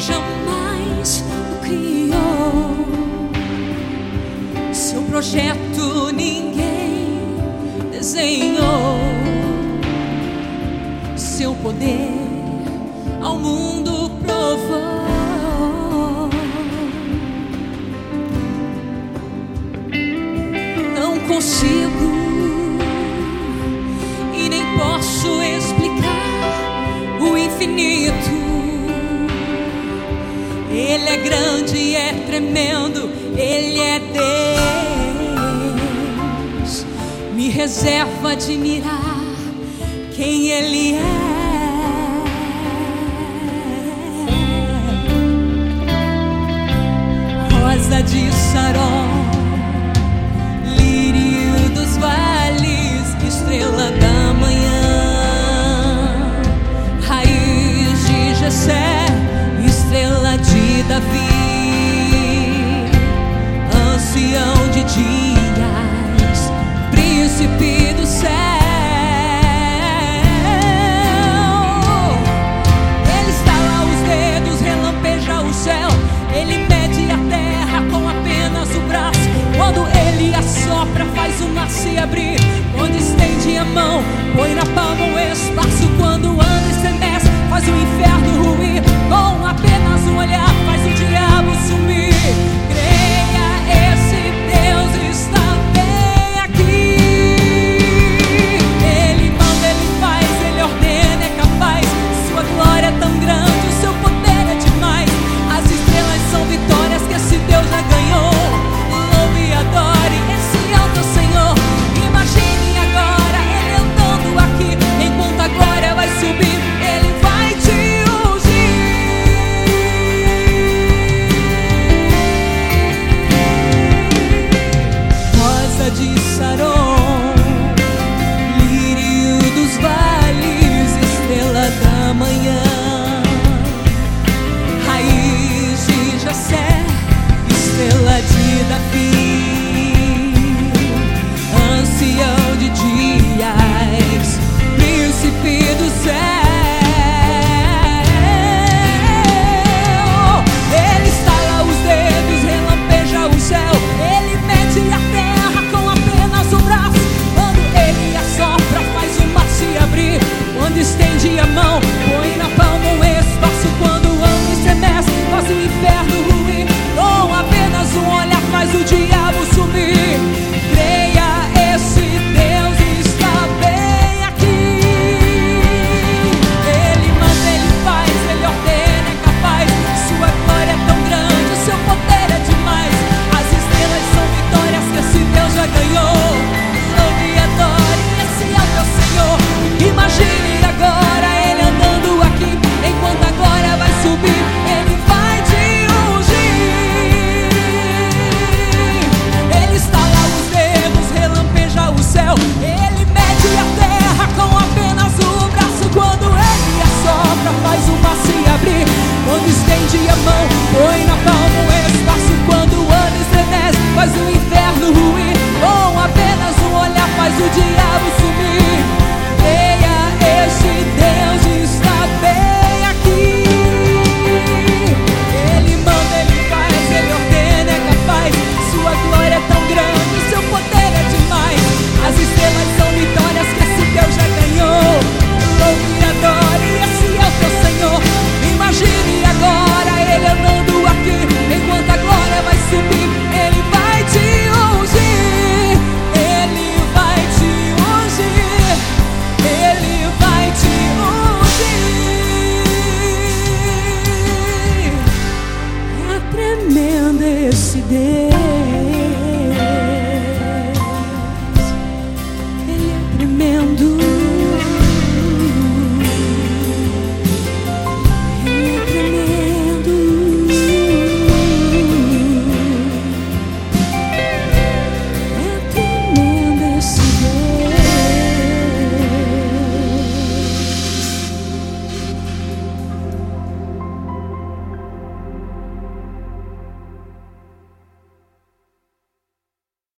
jamais o criou. Seu projeto ninguém desenhou. Seu poder ao mundo provou. Não consigo e nem posso explicar o infinito. Ele é grande e é tremendo, Ele é Deus. Me reserva admirar quem Ele é. Rosa de Saron, lírio dos vales, estrela da manhã, raiz de Jessé, estrela de Davi, ancião de dias, príncipe do céu. Ele estala os dedos, relampeja o céu. Ele mede a terra com apenas o braço. Quando ele assopra, faz o mar se abrir. Quando estende a mão, põe na palma o espaço. Quando anda e estremece, faz o inferno ruir. Com apenas um olhar, faz o diabo sumir. Creia, esse Deus está bem aqui. Ele manda, ele faz, ele ordena, é capaz. Sua glória é tão grande, o seu poder é demais. As estrelas são vitórias que esse Deus já ganhou. Louve e adore, esse é o teu Senhor. Imagine agora ele andando aqui, enquanto a glória vai subir, ele vai te de Saron, lírio dos vales, estrela da manhã, raiz de Jessé, estrela de Davi, ancião de dias, príncipe do céu. Ele estala os dedos, relampeja o céu. Ele mede a terra com apenas um braço. Quando ele assopra, faz o mar se abrir. Quando estende a mão, põe na palma um espaço. Quando anda e estremece, faz o inferno ruir. Com apenas um olhar, faz o diabo sumir. Creia, esse Deus está bem aqui. Ele manda, ele faz, ele ordena, é capaz. Sua glória é tão grande, o seu poder é demais. As estrelas são vitórias que esse Deus já ganhou. Louve e adore, esse é o teu Senhor. Imagine agora ele andando aqui, enquanto a glória vai subir, ele vai te ungir. Ele estala os dedos, relampeja o céu. Ele mede a terra com apenas o braço. Quando ele assopra, faz o mar se abrir. Quando estende a mão, põe na palma um espaço. Quando anda e estremece, faz o inferno ruir. Com apenas um olhar, faz o diabo sumir. Creia, esse Deus está bem aqui. Ele manda, ele faz, ele ordena, é capaz. Sua glória é tão grande, o seu poder é demais. As estrelas são vitórias que esse Deus já ganhou. Louve e adore, esse é o teu Senhor. Imagine agora ele andando aqui, enquanto a glória vai subir, ele vai te ungir. Ele vai te ungir. Ele vai te ungir. É tremendo esse Deus.